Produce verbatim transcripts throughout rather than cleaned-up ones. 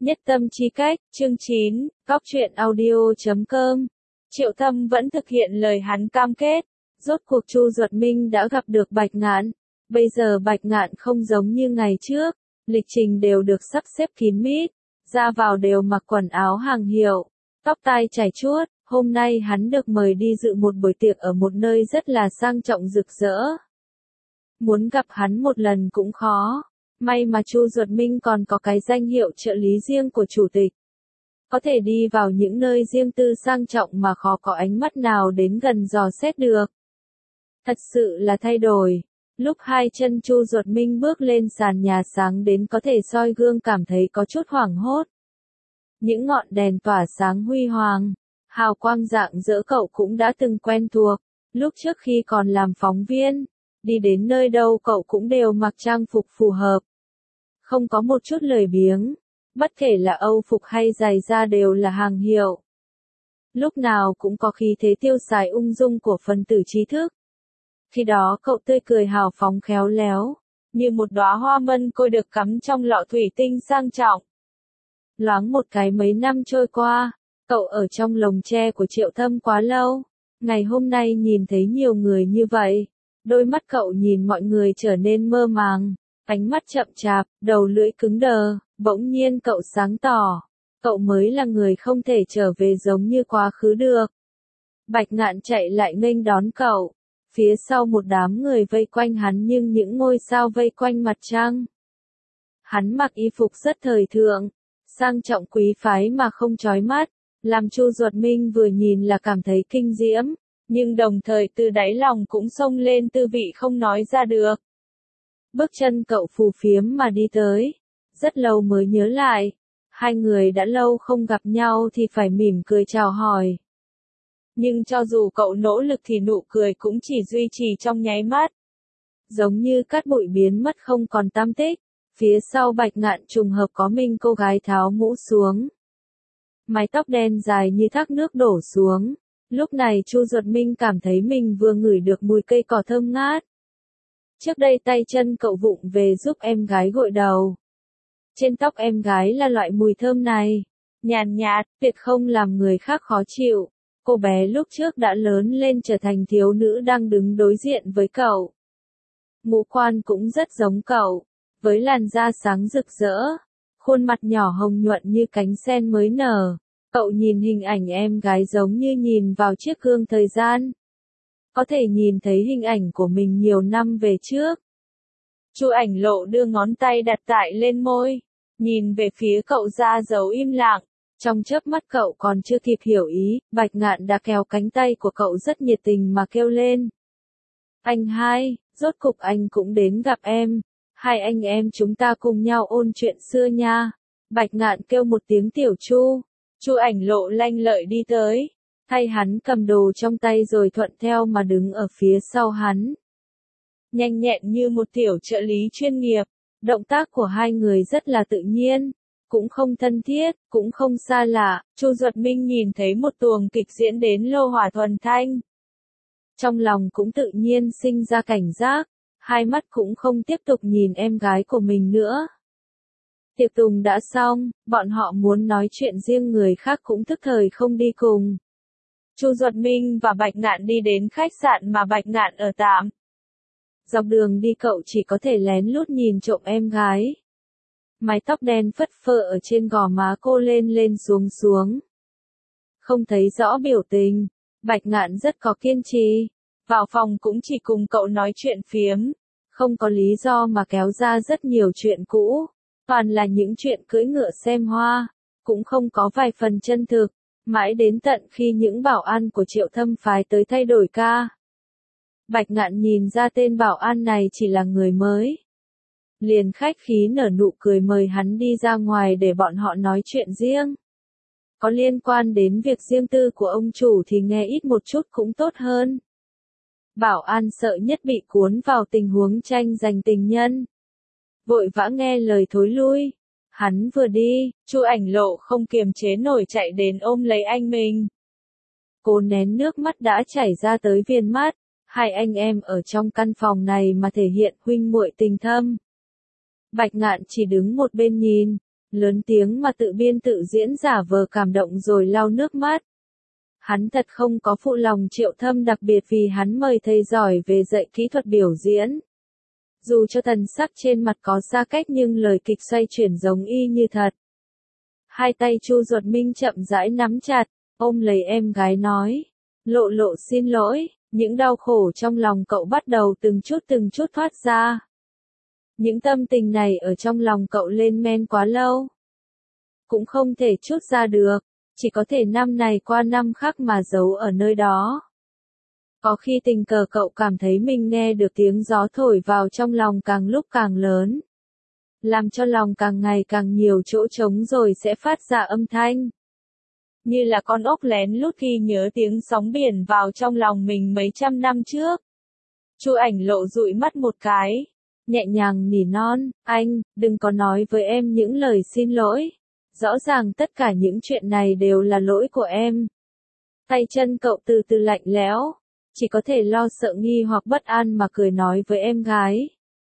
Nhất tâm chi cách, chương chín, cóc truyện audio chấm com. Triệu Thâm vẫn thực hiện lời hắn cam kết. Rốt cuộc Chu Duật Minh đã gặp được Bạch Ngạn. Bây giờ Bạch Ngạn không giống như ngày trước, lịch trình đều được sắp xếp kín mít, ra vào đều mặc quần áo hàng hiệu, tóc tai chải chuốt. Hôm nay hắn được mời đi dự một buổi tiệc ở một nơi rất là sang trọng rực rỡ. Muốn gặp hắn một lần cũng khó. May mà Chu Duật Minh còn có cái danh hiệu trợ lý riêng của chủ tịch. Có thể đi vào những nơi riêng tư sang trọng mà khó có ánh mắt nào đến gần dò xét được. Thật sự là thay đổi. Lúc hai chân Chu Duật Minh bước lên sàn nhà sáng đến có thể soi gương cảm thấy có chút hoảng hốt. Những ngọn đèn tỏa sáng huy hoàng, hào quang rạng rỡ cậu cũng đã từng quen thuộc. Lúc trước khi còn làm phóng viên, đi đến nơi đâu cậu cũng đều mặc trang phục phù hợp. Không có một chút lười biếng, bất kể là âu phục hay giày da đều là hàng hiệu. Lúc nào cũng có khí thế tiêu xài ung dung của phần tử trí thức. Khi đó cậu tươi cười hào phóng khéo léo, như một đóa hoa mân côi được cắm trong lọ thủy tinh sang trọng. Loáng một cái mấy năm trôi qua, cậu ở trong lồng tre của Triệu Thâm quá lâu. Ngày hôm nay nhìn thấy nhiều người như vậy, đôi mắt cậu nhìn mọi người trở nên mơ màng. Ánh mắt chậm chạp, đầu lưỡi cứng đờ, bỗng nhiên cậu sáng tỏ. Cậu mới là người không thể trở về giống như quá khứ được. Bạch Ngạn chạy lại nghênh đón cậu. Phía sau một đám người vây quanh hắn nhưng những ngôi sao vây quanh mặt trăng. Hắn mặc y phục rất thời thượng, sang trọng quý phái mà không chói mắt, làm Chu Duật Minh vừa nhìn là cảm thấy kinh diễm, nhưng đồng thời từ đáy lòng cũng xông lên tư vị không nói ra được. Bước chân cậu phù phiếm mà đi tới, rất lâu mới nhớ lại, hai người đã lâu không gặp nhau thì phải mỉm cười chào hỏi. Nhưng cho dù cậu nỗ lực thì nụ cười cũng chỉ duy trì trong nháy mắt. Giống như cát bụi biến mất không còn tăm tích, phía sau Bạch Ngạn trùng hợp có mình cô gái tháo mũ xuống. Mái tóc đen dài như thác nước đổ xuống, lúc này Chu Duật Minh cảm thấy mình vừa ngửi được mùi cây cỏ thơm ngát. Trước đây tay chân cậu vụng về giúp em gái gội đầu. Trên tóc em gái là loại mùi thơm này, nhàn nhạt, tuyệt không làm người khác khó chịu. Cô bé lúc trước đã lớn lên trở thành thiếu nữ đang đứng đối diện với cậu. Ngũ quan cũng rất giống cậu, với làn da sáng rực rỡ, khuôn mặt nhỏ hồng nhuận như cánh sen mới nở. Cậu nhìn hình ảnh em gái giống như nhìn vào chiếc gương thời gian. Có thể nhìn thấy hình ảnh của mình nhiều năm về trước. Chu Ảnh Lộ đưa ngón tay đặt tại lên môi, nhìn về phía cậu ra dấu im lặng. Trong chớp mắt cậu còn chưa kịp hiểu ý, Bạch Ngạn đã kéo cánh tay của cậu rất nhiệt tình mà kêu lên. Anh hai, rốt cục anh cũng đến gặp em. Hai anh em chúng ta cùng nhau ôn chuyện xưa nha. Bạch Ngạn kêu một tiếng tiểu Chu. Chu Ảnh Lộ lanh lợi đi tới, thay hắn cầm đồ trong tay rồi thuận theo mà đứng ở phía sau hắn. Nhanh nhẹn như một tiểu trợ lý chuyên nghiệp, động tác của hai người rất là tự nhiên. Cũng không thân thiết, cũng không xa lạ. Chu Duật Minh nhìn thấy một tuồng kịch diễn đến lô hỏa thuần thanh. Trong lòng cũng tự nhiên sinh ra cảnh giác, hai mắt cũng không tiếp tục nhìn em gái của mình nữa. Tiệc tùng đã xong, bọn họ muốn nói chuyện riêng người khác cũng thức thời không đi cùng. Chu Duật Minh và Bạch Ngạn đi đến khách sạn mà Bạch Ngạn ở tạm. Dọc đường đi cậu chỉ có thể lén lút nhìn trộm em gái. Mái tóc đen phất phơ ở trên gò má cô lên lên xuống xuống. Không thấy rõ biểu tình, Bạch Ngạn rất có kiên trì. Vào phòng cũng chỉ cùng cậu nói chuyện phiếm. Không có lý do mà kéo ra rất nhiều chuyện cũ. Toàn là những chuyện cưỡi ngựa xem hoa. Cũng không có vài phần chân thực. Mãi đến tận khi những bảo an của Triệu Thâm phái tới thay đổi ca. Bạch Ngạn nhìn ra tên bảo an này chỉ là người mới. Liền khách khí nở nụ cười mời hắn đi ra ngoài để bọn họ nói chuyện riêng. Có liên quan đến việc riêng tư của ông chủ thì nghe ít một chút cũng tốt hơn. Bảo an sợ nhất bị cuốn vào tình huống tranh giành tình nhân. Vội vã nghe lời thối lui. Hắn vừa đi, Chu Ảnh Lộ không kiềm chế nổi chạy đến ôm lấy anh mình. Cô nén nước mắt đã chảy ra tới viền mắt. Hai anh em ở trong căn phòng này mà thể hiện huynh muội tình thâm. Bạch Ngạn chỉ đứng một bên nhìn, lớn tiếng mà tự biên tự diễn giả vờ cảm động rồi lau nước mắt. Hắn thật không có phụ lòng Triệu Thâm, đặc biệt vì hắn mời thầy giỏi về dạy kỹ thuật biểu diễn. Dù cho thần sắc trên mặt có xa cách nhưng lời kịch xoay chuyển giống y như thật. Hai tay Chu Duật Minh chậm rãi nắm chặt, ôm lấy em gái nói. Lộ Lộ xin lỗi, những đau khổ trong lòng cậu bắt đầu từng chút từng chút thoát ra. Những tâm tình này ở trong lòng cậu lên men quá lâu. Cũng không thể trút ra được, chỉ có thể năm này qua năm khác mà giấu ở nơi đó. Có khi tình cờ cậu cảm thấy mình nghe được tiếng gió thổi vào trong lòng càng lúc càng lớn. Làm cho lòng càng ngày càng nhiều chỗ trống rồi sẽ phát ra âm thanh. Như là con ốc lén lút khi nhớ tiếng sóng biển vào trong lòng mình mấy trăm năm trước. Chu Ảnh Lộ dụi mắt một cái, nhẹ nhàng nỉ non, anh, đừng có nói với em những lời xin lỗi. Rõ ràng tất cả những chuyện này đều là lỗi của em. Tay chân cậu từ từ lạnh lẽo, chỉ có thể lo sợ nghi hoặc bất an mà cười nói với em gái.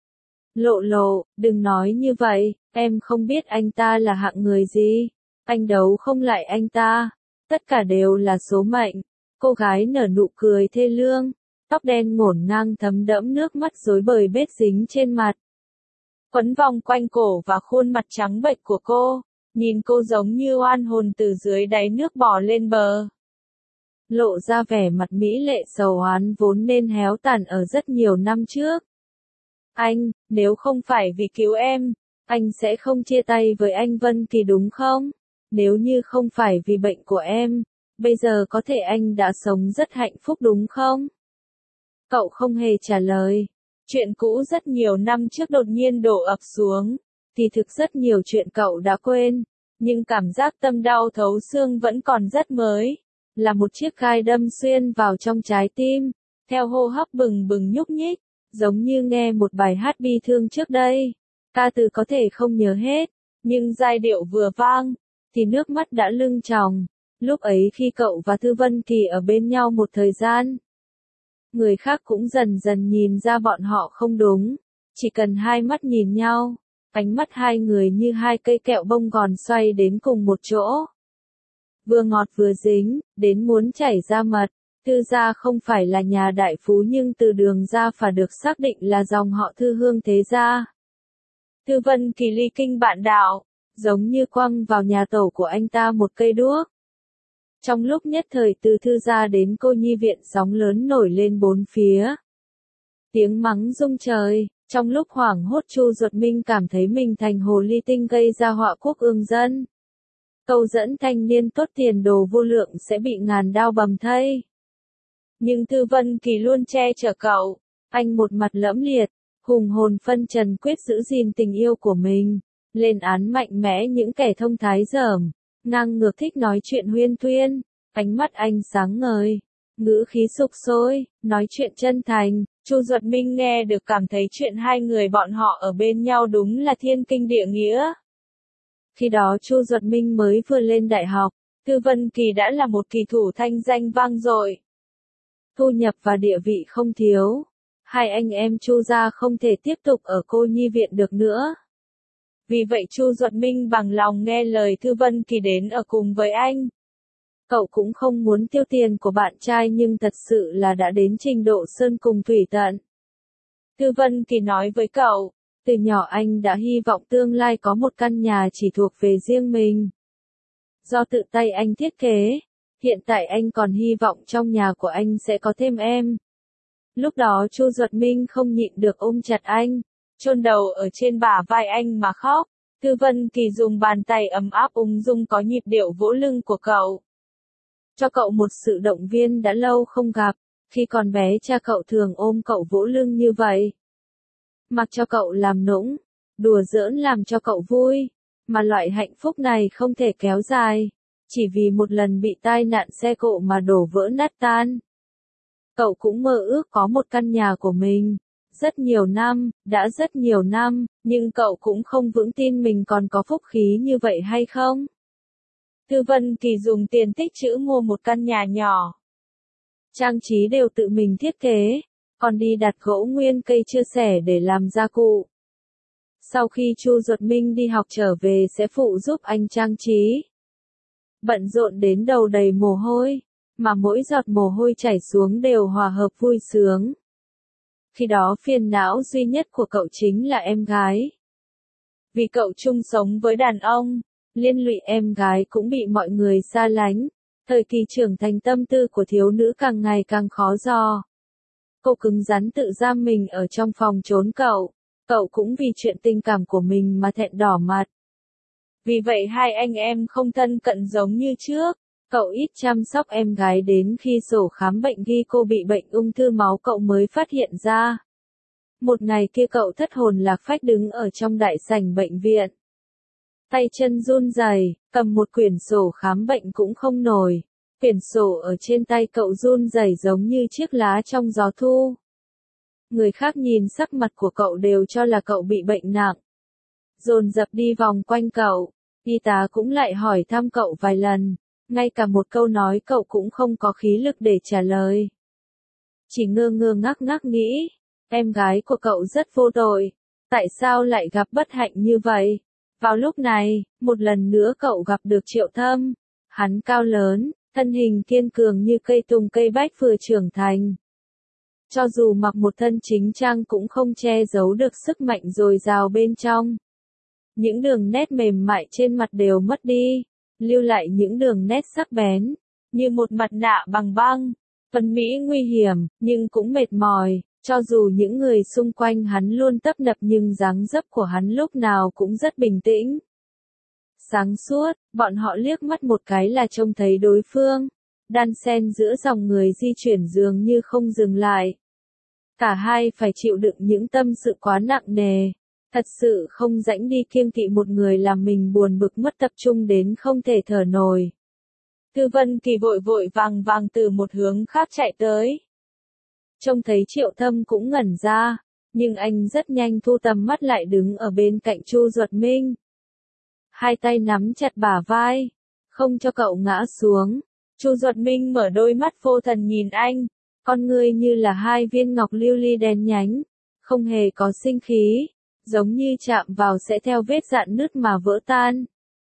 Lộ Lộ, đừng nói như vậy, em không biết anh ta là hạng người gì. Anh đấu không lại anh ta. Tất cả đều là số mệnh. Cô gái nở nụ cười thê lương, tóc đen ngổn ngang thấm đẫm nước mắt rối bời bết dính trên mặt. Quấn vòng quanh cổ và khuôn mặt trắng bệch của cô, nhìn cô giống như oan hồn từ dưới đáy nước bò lên bờ. Lộ ra vẻ mặt mỹ lệ sầu oán vốn nên héo tàn ở rất nhiều năm trước. Anh, nếu không phải vì cứu em, anh sẽ không chia tay với anh Vân Kỳ đúng không? Nếu như không phải vì bệnh của em, bây giờ có thể anh đã sống rất hạnh phúc đúng không? Cậu không hề trả lời. Chuyện cũ rất nhiều năm trước đột nhiên đổ ập xuống, thì thực rất nhiều chuyện cậu đã quên, nhưng cảm giác tâm đau thấu xương vẫn còn rất mới, là một chiếc gai đâm xuyên vào trong trái tim, theo hô hấp bừng bừng nhúc nhích, giống như nghe một bài hát bi thương trước đây. Ca từ có thể không nhớ hết, nhưng giai điệu vừa vang, thì nước mắt đã lưng tròng. Lúc ấy khi cậu và Thư Vân Kỳ ở bên nhau một thời gian, người khác cũng dần dần nhìn ra bọn họ không đúng. Chỉ cần hai mắt nhìn nhau, ánh mắt hai người như hai cây kẹo bông gòn xoay đến cùng một chỗ. Vừa ngọt vừa dính, đến muốn chảy ra mật. Thư gia không phải là nhà đại phú nhưng từ Đường gia phả được xác định là dòng họ Thư Hương thế gia. Thư Vân Kỳ ly kinh bạn đạo, giống như quăng vào nhà tổ của anh ta một cây đuốc. Trong lúc nhất thời từ Thư gia đến Cô Nhi viện sóng lớn nổi lên bốn phía. Tiếng mắng rung trời, trong lúc hoảng hốt Chu Duật Minh cảm thấy mình thành hồ ly tinh gây ra họa quốc ương dân. Câu dẫn thanh niên tốt tiền đồ vô lượng sẽ bị ngàn đao bầm thây. Nhưng Thư Vân Kỳ luôn che chở cậu, anh một mặt lẫm liệt, hùng hồn phân trần quyết giữ gìn tình yêu của mình, lên án mạnh mẽ những kẻ thông thái dởm, ngang ngược thích nói chuyện huyên thuyên, ánh mắt anh sáng ngời, ngữ khí sục sôi, nói chuyện chân thành. Chu Duật Minh nghe được cảm thấy chuyện hai người bọn họ ở bên nhau đúng là thiên kinh địa nghĩa. Khi đó Chu Duật Minh mới vừa lên đại học, Thư Vân Kỳ đã là một kỳ thủ thanh danh vang dội. Thu nhập và địa vị không thiếu. Hai anh em Chu gia không thể tiếp tục ở Cô Nhi viện được nữa. Vì vậy Chu Duật Minh bằng lòng nghe lời Thư Vân Kỳ đến ở cùng với anh. Cậu cũng không muốn tiêu tiền của bạn trai nhưng thật sự là đã đến trình độ sơn cùng thủy tận. Thư Vân Kỳ nói với cậu, từ nhỏ anh đã hy vọng tương lai có một căn nhà chỉ thuộc về riêng mình. Do tự tay anh thiết kế, hiện tại anh còn hy vọng trong nhà của anh sẽ có thêm em. Lúc đó Chu Duật Minh không nhịn được ôm chặt anh, chôn đầu ở trên bả vai anh mà khóc. Thư Vân Kỳ dùng bàn tay ấm áp ung dung có nhịp điệu vỗ lưng của cậu, cho cậu một sự động viên đã lâu không gặp. Khi còn bé cha cậu thường ôm cậu vỗ lưng như vậy, mặc cho cậu làm nũng, đùa giỡn làm cho cậu vui, mà loại hạnh phúc này không thể kéo dài, chỉ vì một lần bị tai nạn xe cộ mà đổ vỡ nát tan. Cậu cũng mơ ước có một căn nhà của mình. Rất nhiều năm, đã rất nhiều năm, nhưng cậu cũng không vững tin mình còn có phúc khí như vậy hay không. Thư Vân Kỳ dùng tiền tích trữ mua một căn nhà nhỏ. Trang trí đều tự mình thiết kế, còn đi đặt gỗ nguyên cây chia sẻ để làm gia cụ. Sau khi Chu Duật Minh đi học trở về sẽ phụ giúp anh trang trí. Bận rộn đến đầu đầy mồ hôi, mà mỗi giọt mồ hôi chảy xuống đều hòa hợp vui sướng. Khi đó phiền não duy nhất của cậu chính là em gái. Vì cậu chung sống với đàn ông, liên lụy em gái cũng bị mọi người xa lánh. Thời kỳ trưởng thành tâm tư của thiếu nữ càng ngày càng khó dò. Cô cứng rắn tự giam mình ở trong phòng trốn cậu. Cậu cũng vì chuyện tình cảm của mình mà thẹn đỏ mặt. Vì vậy hai anh em không thân cận giống như trước. Cậu ít chăm sóc em gái đến khi sổ khám bệnh ghi cô bị bệnh ung thư máu cậu mới phát hiện ra. Một ngày kia cậu thất hồn lạc phách đứng ở trong đại sảnh bệnh viện. Tay chân run rẩy, cầm một quyển sổ khám bệnh cũng không nổi. Quyển sổ ở trên tay cậu run rẩy giống như chiếc lá trong gió thu. Người khác nhìn sắc mặt của cậu đều cho là cậu bị bệnh nặng. Dồn dập đi vòng quanh cậu, y tá cũng lại hỏi thăm cậu vài lần, ngay cả một câu nói cậu cũng không có khí lực để trả lời. Chỉ ngơ ngơ ngác ngác nghĩ, em gái của cậu rất vô tội, tại sao lại gặp bất hạnh như vậy? Vào lúc này, một lần nữa cậu gặp được Triệu Thâm, hắn cao lớn, thân hình kiên cường như cây tùng cây bách vừa trưởng thành. Cho dù mặc một thân chính trang cũng không che giấu được sức mạnh dồi dào bên trong. Những đường nét mềm mại trên mặt đều mất đi, lưu lại những đường nét sắc bén, như một mặt nạ bằng băng. Phần mỹ nguy hiểm, nhưng cũng mệt mỏi, cho dù những người xung quanh hắn luôn tấp nập nhưng dáng dấp của hắn lúc nào cũng rất bình tĩnh. Sáng suốt, bọn họ liếc mắt một cái là trông thấy đối phương, đan xen giữa dòng người di chuyển dường như không dừng lại. Cả hai phải chịu đựng những tâm sự quá nặng nề, thật sự không rảnh đi kiêng kỵ một người làm mình buồn bực mất tập trung đến không thể thở nổi. Thư Vân Kỳ vội vội vàng vàng từ một hướng khác chạy tới. Trông thấy Triệu Thâm cũng ngẩn ra, nhưng anh rất nhanh thu tầm mắt lại đứng ở bên cạnh Chu Duật Minh. Hai tay nắm chặt bả vai, không cho cậu ngã xuống. Chu Duật Minh mở đôi mắt vô thần nhìn anh, con ngươi như là hai viên ngọc lưu ly đen nhánh, không hề có sinh khí, giống như chạm vào sẽ theo vết rạn nứt mà vỡ tan.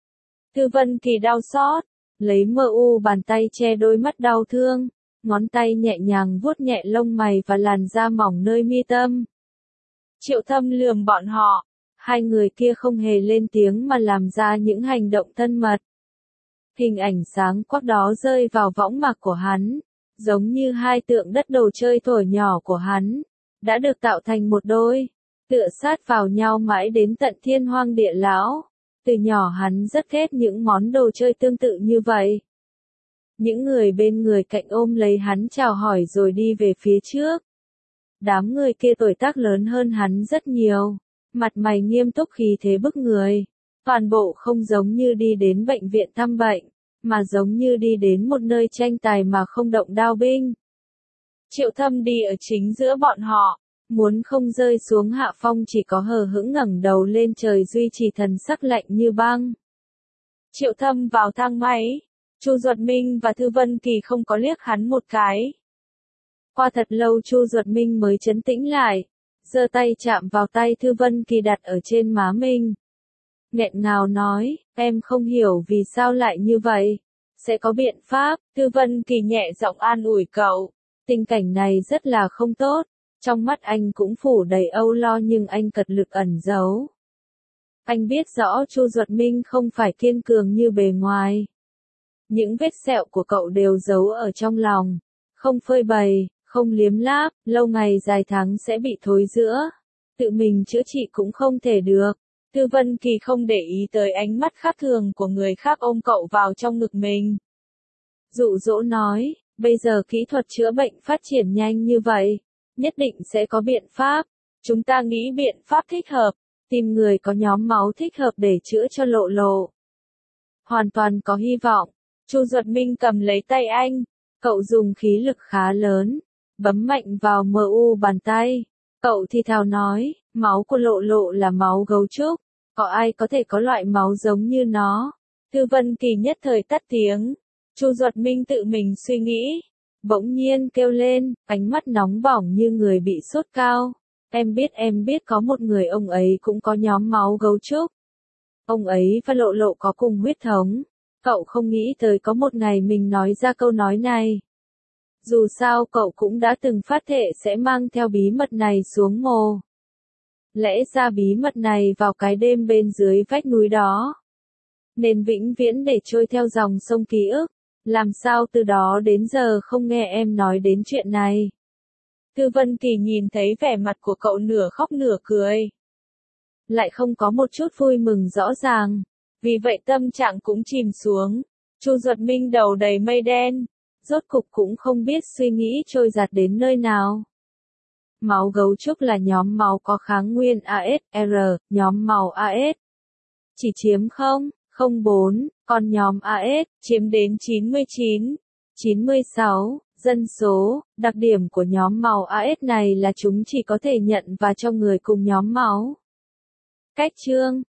Thư Vân Kỳ đau xót, lấy mờ u bàn tay che đôi mắt đau thương, ngón tay nhẹ nhàng vuốt nhẹ lông mày và làn da mỏng nơi mi tâm. Triệu Thâm lườm bọn họ, hai người kia không hề lên tiếng mà làm ra những hành động thân mật. Hình ảnh sáng quắc đó rơi vào võng mạc của hắn, giống như hai tượng đất đồ chơi thổi nhỏ của hắn, đã được tạo thành một đôi, tựa sát vào nhau mãi đến tận thiên hoang địa lão. Từ nhỏ hắn rất ghét những món đồ chơi tương tự như vậy. Những người bên người cạnh ôm lấy hắn chào hỏi rồi đi về phía trước. Đám người kia tuổi tác lớn hơn hắn rất nhiều, mặt mày nghiêm túc khí thế bức người, toàn bộ không giống như đi đến bệnh viện thăm bệnh, mà giống như đi đến một nơi tranh tài mà không động đao binh. Triệu Thâm đi ở chính giữa bọn họ, muốn không rơi xuống hạ phong chỉ có hờ hững ngẩng đầu lên trời duy trì thần sắc lạnh như băng. Triệu Thâm vào thang máy, Chu Duật Minh và Thư Vân Kỳ không có liếc hắn một cái. Qua thật lâu Chu Duật Minh mới trấn tĩnh lại, giơ tay chạm vào tay Thư Vân Kỳ đặt ở trên má mình. Nghẹn ngào nói, em không hiểu vì sao lại như vậy. Sẽ có biện pháp, Thư Vân Kỳ nhẹ giọng an ủi cậu. Tình cảnh này rất là không tốt. Trong mắt anh cũng phủ đầy âu lo nhưng anh cật lực ẩn giấu. Anh biết rõ Chu Duật Minh không phải kiên cường như bề ngoài. Những vết sẹo của cậu đều giấu ở trong lòng. Không phơi bày, không liếm láp, lâu ngày dài tháng sẽ bị thối rữa. Tự mình chữa trị cũng không thể được. Thư Vân Kỳ không để ý tới ánh mắt khác thường của người khác ôm cậu vào trong ngực mình. Dụ dỗ nói, bây giờ kỹ thuật chữa bệnh phát triển nhanh như vậy, nhất định sẽ có biện pháp. Chúng ta nghĩ biện pháp thích hợp, tìm người có nhóm máu thích hợp để chữa cho Lộ Lộ. Hoàn toàn có hy vọng. Chu Duật Minh cầm lấy tay anh, cậu dùng khí lực khá lớn, bấm mạnh vào mờ u bàn tay. Cậu thì thào nói, máu của Lộ Lộ là máu gấu trúc, có ai có thể có loại máu giống như nó? Thư Vân Kỳ nhất thời tắt tiếng. Chu Duật Minh tự mình suy nghĩ, bỗng nhiên kêu lên, ánh mắt nóng bỏng như người bị sốt cao. Em biết em biết có một người ông ấy cũng có nhóm máu gấu trúc. Ông ấy và Lộ Lộ có cùng huyết thống. Cậu không nghĩ tới có một ngày mình nói ra câu nói này. Dù sao cậu cũng đã từng phát thệ sẽ mang theo bí mật này xuống mồ. Lẽ ra bí mật này vào cái đêm bên dưới vách núi đó. Nên vĩnh viễn để trôi theo dòng sông ký ức. Làm sao từ đó đến giờ không nghe em nói đến chuyện này. Thư Vân Kỳ nhìn thấy vẻ mặt của cậu nửa khóc nửa cười. Lại không có một chút vui mừng rõ ràng. Vì vậy tâm trạng cũng chìm xuống. Chu Duật Minh đầu đầy mây đen. Rốt cục cũng không biết suy nghĩ trôi giạt đến nơi nào. Máu gấu trúc là nhóm máu có kháng nguyên a ét rờ, nhóm máu a ét chỉ chiếm không phẩy không bốn, còn nhóm a ét chiếm đến chín mươi chín phẩy chín mươi sáu dân số. Đặc điểm của nhóm máu a ét này là chúng chỉ có thể nhận và cho người cùng nhóm máu. Cách chương